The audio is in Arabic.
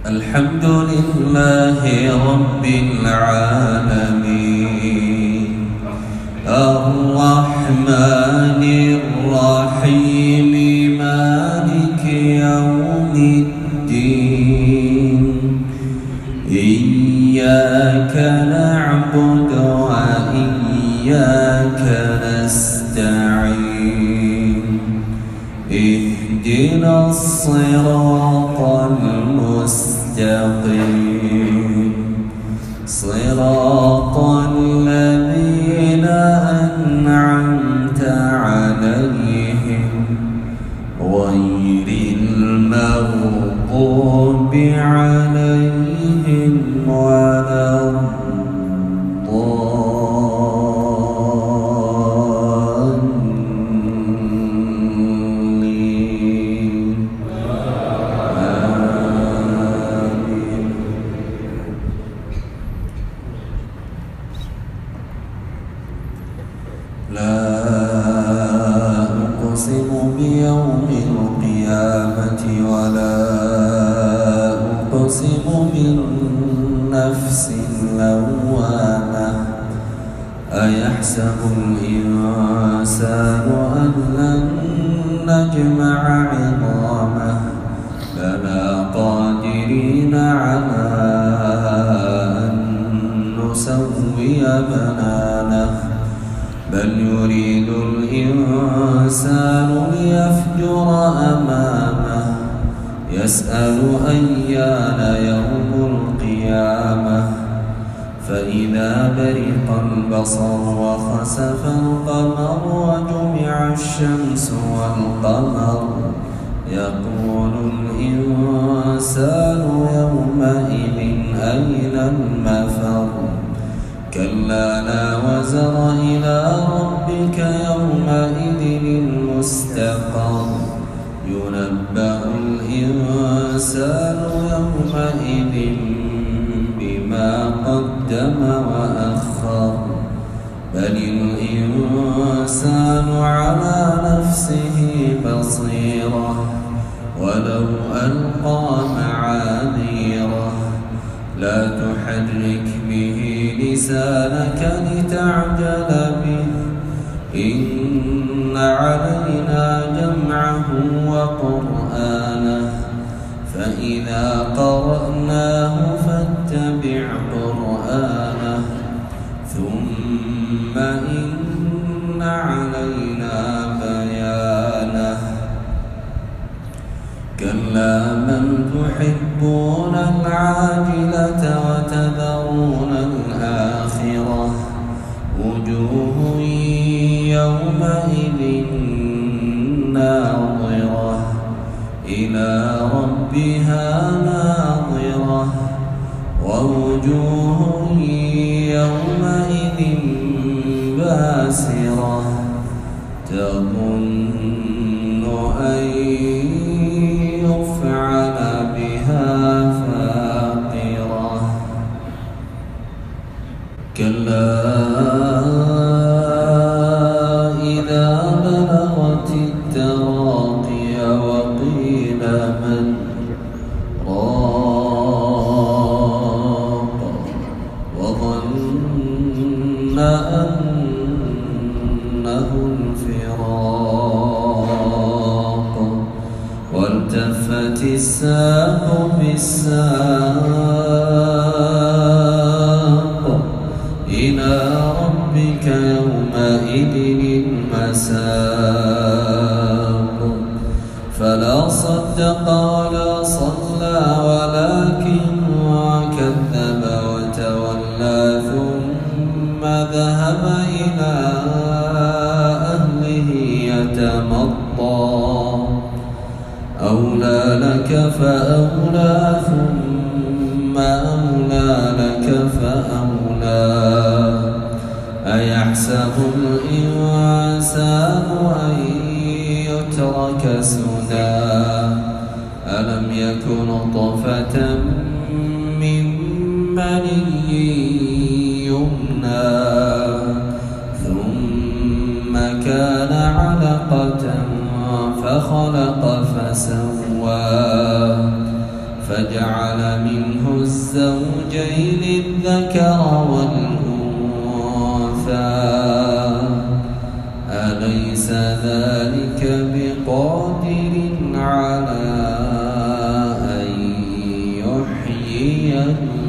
الحمد لله رب العالمين الرحمن الرحيم مالك يوم الدين إياك نعبد وإياك نستعين اهدنا الصراط المستقيم صراط الذين أنعمت عليهم غير المغضوب عليهم ولا الضالين آمين. لا أقسم بيوم القيامة ولا أقسم بالنفس اللوامة أيحسب الإنسان أن لن نجمع عظامه بلى قادرين على أن نسوي بنانه بل يريد الإنسان ليفجر أمامه يسأل أيان يوم القيامة فإذا برق البصر وخسف القمر وجمع الشمس والقمر يقول الإنسان يومئذ أين المفر كلا لا وزر إلى ربك يومئذ المستقر ينبأ الإنسان يومئذ بما قدم وأخر بل الإنسان على نفسه بصيرة ولو ألقى معاذيره لا تحرك به لسانك لتعجل به إن علينا جمعه وقرآنه فإذا قرأناه فاتبع قرآنه ثم إن علينا بيانه كلا بل تحبون العاجلة وتذرون الآخرة وجوه يومئذ ناظرة إلى ربها ناظرة ووجوه يومئذ باسرة تظن أن يفعل بها فاقرة كلا إذا بلغت التراقي وقيل من راق وظن أنه الفراق والتفت الساق بالساق إلى ربك يومئذ المساق فلا صدق ولا صلى ولكن كذب وتولى ثم ذهب إلى أهله يتمطى أولى لك فأولى ثم أولى لك فأولى أيحسب الإنسان أن يترك سدى ألم يكن نطفة من مني يمنى ثم كان علقة فخلق فسوى فجعل منه الزوجين الذكر والأنثى أليس ذلك بقادر على أن يحيي